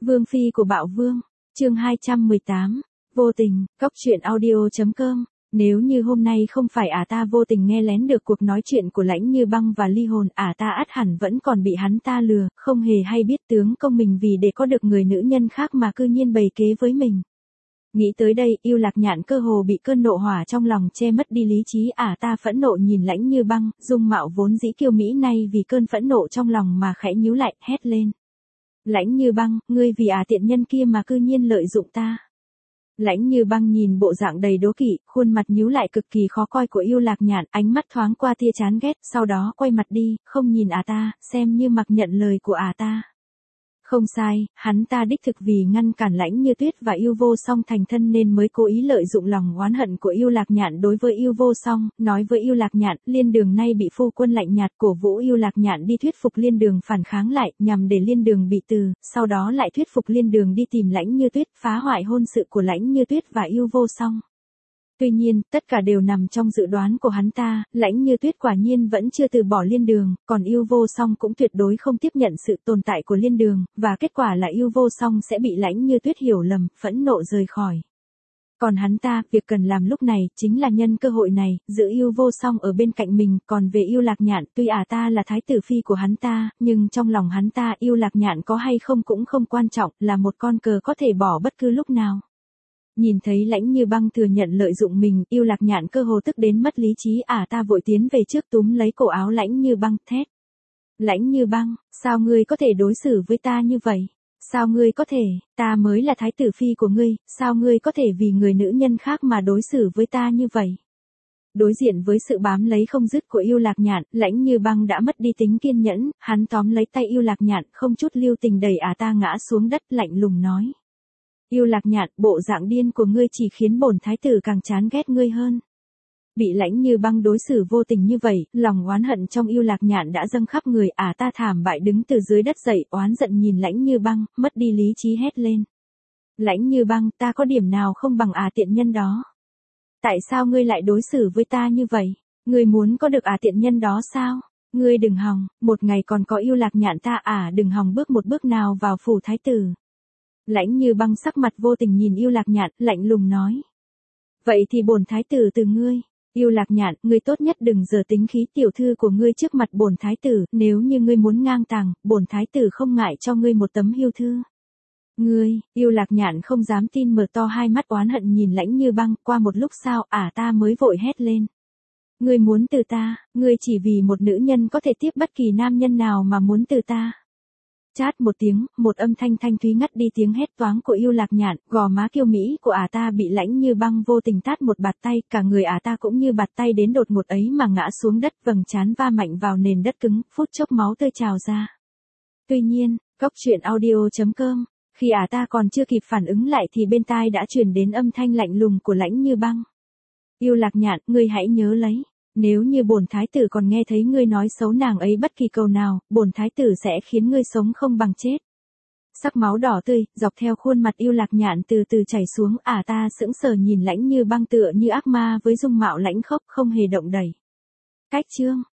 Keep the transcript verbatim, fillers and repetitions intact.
Vương phi của Bạo Vương, chương hai trăm mười tám, vô tình, cóc truyện audio.com. Nếu như hôm nay không phải ả ta vô tình nghe lén được cuộc nói chuyện của Lãnh Như Băng và ly hồn, ả ta ắt hẳn vẫn còn bị hắn ta lừa, không hề hay biết tướng công mình vì để có được người nữ nhân khác mà cư nhiên bày kế với mình. Nghĩ tới đây, Yêu Lạc Nhạn cơ hồ bị cơn nộ hỏa trong lòng che mất đi lý trí, ả ta phẫn nộ nhìn Lãnh Như Băng, dung mạo vốn dĩ kiêu mỹ nay vì cơn phẫn nộ trong lòng mà khẽ nhíu lại, hét lên. Lãnh Như Băng, ngươi vì ả tiện nhân kia mà cư nhiên lợi dụng ta. Lãnh Như Băng nhìn bộ dạng đầy đố kỵ, khuôn mặt nhíu lại cực kỳ khó coi của Yêu Lạc Nhạn, ánh mắt thoáng qua tia chán ghét, sau đó quay mặt đi, không nhìn ả ta, xem như mặc nhận lời của ả ta. Không sai, hắn ta đích thực vì ngăn cản Lãnh Như Tuyết và Yêu Vô Song thành thân nên mới cố ý lợi dụng lòng oán hận của Yêu Lạc Nhạn đối với Yêu Vô Song, nói với Yêu Lạc Nhạn, Liên Đường nay bị phu quân lạnh nhạt, cổ vũ Yêu Lạc Nhạn đi thuyết phục Liên Đường phản kháng lại, nhằm để Liên Đường bị từ, sau đó lại thuyết phục Liên Đường đi tìm Lãnh Như Tuyết, phá hoại hôn sự của Lãnh Như Tuyết và Yêu Vô Song. Tuy nhiên, tất cả đều nằm trong dự đoán của hắn ta, Lãnh Như Tuyết quả nhiên vẫn chưa từ bỏ Liên Đường, còn Yêu Vô Song cũng tuyệt đối không tiếp nhận sự tồn tại của Liên Đường, và kết quả là Yêu Vô Song sẽ bị Lãnh Như Tuyết hiểu lầm, phẫn nộ rời khỏi. Còn hắn ta, việc cần làm lúc này, chính là nhân cơ hội này, giữ Yêu Vô Song ở bên cạnh mình, còn về Yêu Lạc Nhạn, tuy ả ta là thái tử phi của hắn ta, nhưng trong lòng hắn ta, Yêu Lạc Nhạn có hay không cũng không quan trọng, là một con cờ có thể bỏ bất cứ lúc nào. Nhìn thấy Lãnh Như Băng thừa nhận lợi dụng mình, Yêu Lạc Nhạn cơ hồ tức đến mất lý trí, ả ta vội tiến về trước túm lấy cổ áo Lãnh Như Băng, thét. Lãnh Như Băng, sao ngươi có thể đối xử với ta như vậy? Sao ngươi có thể, ta mới là thái tử phi của ngươi, sao ngươi có thể vì người nữ nhân khác mà đối xử với ta như vậy? Đối diện với sự bám lấy không dứt của Yêu Lạc Nhạn, Lãnh Như Băng đã mất đi tính kiên nhẫn, hắn tóm lấy tay Yêu Lạc Nhạn, không chút lưu tình đẩy ả ta ngã xuống đất, lạnh lùng nói. Yêu Lạc Nhạn, bộ dạng điên của ngươi chỉ khiến bổn thái tử càng chán ghét ngươi hơn. Bị Lãnh Như Băng đối xử vô tình như vậy, lòng oán hận trong Yêu Lạc Nhạn đã dâng khắp người, ả ta thảm bại đứng từ dưới đất dậy, oán giận nhìn Lãnh Như Băng, mất đi lý trí hét lên. Lãnh Như Băng, ta có điểm nào không bằng ả tiện nhân đó? Tại sao ngươi lại đối xử với ta như vậy? Ngươi muốn có được ả tiện nhân đó sao? Ngươi đừng hòng, một ngày còn có Yêu Lạc Nhạn ta ả đừng hòng bước một bước nào vào phủ thái tử. Lãnh Như Băng sắc mặt vô tình nhìn Yêu Lạc Nhạn, lạnh lùng nói. Vậy thì bổn thái tử từ ngươi. Yêu Lạc Nhạn, ngươi tốt nhất đừng giở tính khí tiểu thư của ngươi trước mặt bổn thái tử, nếu như ngươi muốn ngang tàng, bổn thái tử không ngại cho ngươi một tấm hiêu thư. Ngươi, Yêu Lạc Nhạn không dám tin mở to hai mắt oán hận nhìn Lãnh Như Băng, qua một lúc sau, ả ta mới vội hét lên. Ngươi muốn từ ta, ngươi chỉ vì một nữ nhân có thể tiếp bất kỳ nam nhân nào mà muốn từ ta. Chát một tiếng, một âm thanh thanh thúy ngắt đi tiếng hét toáng của Yêu Lạc Nhạn, gò má kiêu mỹ của ả ta bị Lãnh Như Băng vô tình tát một bạt tay, cả người ả ta cũng như bạt tay đến đột ngột ấy mà ngã xuống đất, vầng trán va mạnh vào nền đất cứng, phút chốc máu tươi trào ra. Tuy nhiên, cóc truyện audio.com, khi ả ta còn chưa kịp phản ứng lại thì bên tai đã truyền đến âm thanh lạnh lùng của Lãnh Như Băng. Yêu Lạc Nhạn, ngươi hãy nhớ lấy. Nếu như bổn thái tử còn nghe thấy ngươi nói xấu nàng ấy bất kỳ câu nào, bổn thái tử sẽ khiến ngươi sống không bằng chết. Sắc máu đỏ tươi, dọc theo khuôn mặt Yêu Lạc Nhạn từ từ chảy xuống, ả ta sững sờ nhìn Lãnh Như Băng tựa như ác ma với dung mạo lãnh khốc không hề động đậy. Cách chương